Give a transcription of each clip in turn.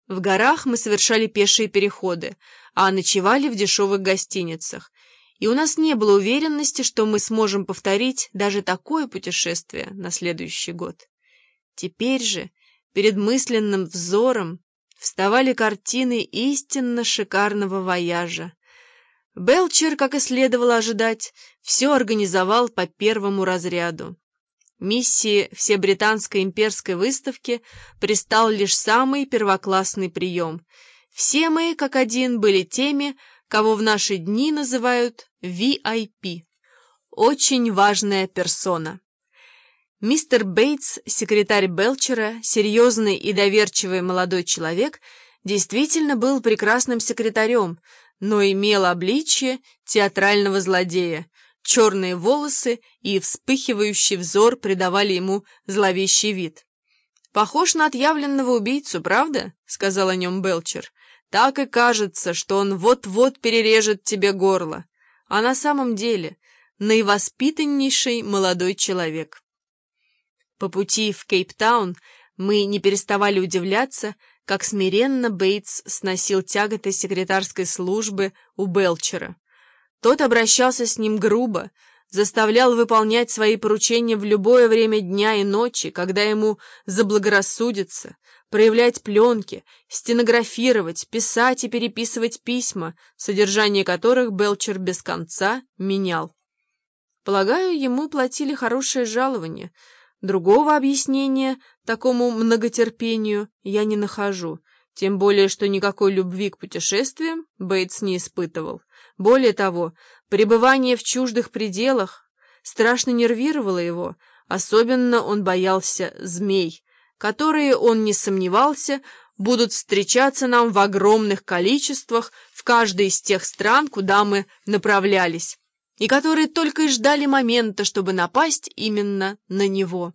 В горах мы совершали пешие переходы, а ночевали в дешевых гостиницах, и у нас не было уверенности, что мы сможем повторить даже такое путешествие на следующий год. Теперь же перед мысленным взором вставали картины истинно шикарного вояжа. Белчер, как и следовало ожидать, все организовал по первому разряду. Миссии Всебританской имперской выставки пристал лишь самый первоклассный прием. Все мы, как один, были теми, кого в наши дни называют VIP. Очень важная персона. Мистер Бейтс, секретарь Белчера, серьезный и доверчивый молодой человек, действительно был прекрасным секретарем, но имел обличье театрального злодея. Черные волосы и вспыхивающий взор придавали ему зловещий вид. «Похож на отъявленного убийцу, правда?» — сказал о нем Белчер. «Так и кажется, что он вот-вот перережет тебе горло. А на самом деле наивоспитаннейший молодой человек». По пути в Кейптаун мы не переставали удивляться, как смиренно Бейтс сносил тяготы секретарской службы у Белчера. Тот обращался с ним грубо, заставлял выполнять свои поручения в любое время дня и ночи, когда ему заблагорассудится, проявлять пленки, стенографировать, писать и переписывать письма, содержание которых Белчер без конца менял. Полагаю, ему платили хорошее жалование. Другого объяснения такому многотерпению я не нахожу, тем более, что никакой любви к путешествиям Бейтс не испытывал. Более того, пребывание в чуждых пределах страшно нервировало его, особенно он боялся змей, которые, он не сомневался, будут встречаться нам в огромных количествах в каждой из тех стран, куда мы направлялись, и которые только и ждали момента, чтобы напасть именно на него.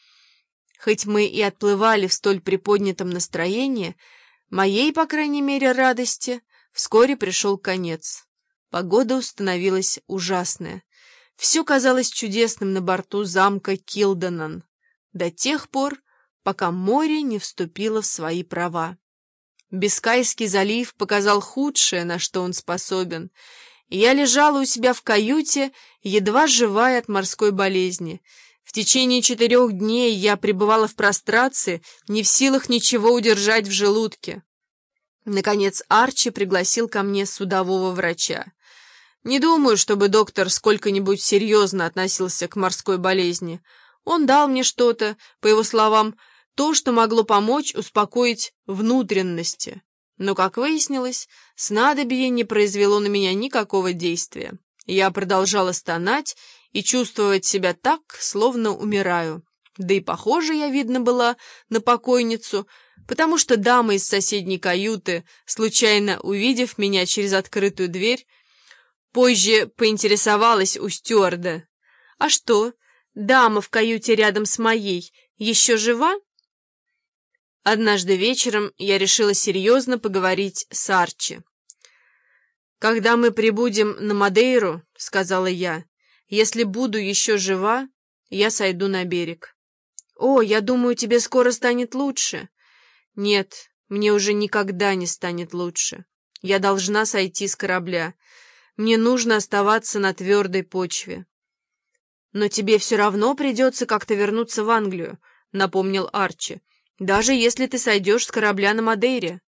Хоть мы и отплывали в столь приподнятом настроении, моей, по крайней мере, радости вскоре пришел конец. Погода установилась ужасная. Все казалось чудесным на борту замка Килденан до тех пор, пока море не вступило в свои права. Бискайский залив показал худшее, на что он способен, и я лежала у себя в каюте, едва живая от морской болезни. В течение 4 дней я пребывала в прострации, не в силах ничего удержать в желудке. Наконец Арчи пригласил ко мне судового врача. Не думаю, чтобы доктор сколько-нибудь серьезно относился к морской болезни. Он дал мне что-то, по его словам, то, что могло помочь успокоить внутренности. Но, как выяснилось, снадобье не произвело на меня никакого действия. Я продолжала стонать и чувствовать себя так, словно умираю. Да и похожа я, видно, была на покойницу, потому что дама из соседней каюты, случайно увидев меня через открытую дверь, позже поинтересовалась у стюарда: «А что, дама в каюте рядом с моей еще жива?» Однажды вечером я решила серьезно поговорить с Арчи. «Когда мы прибудем на Мадейру, — сказала я, — если буду еще жива, я сойду на берег». «О, я думаю, тебе скоро станет лучше». «Нет, мне уже никогда не станет лучше. Я должна сойти с корабля. Мне нужно оставаться на твердой почве». «Но тебе все равно придется как-то вернуться в Англию», — напомнил Арчи, «даже если ты сойдешь с корабля на Мадейре».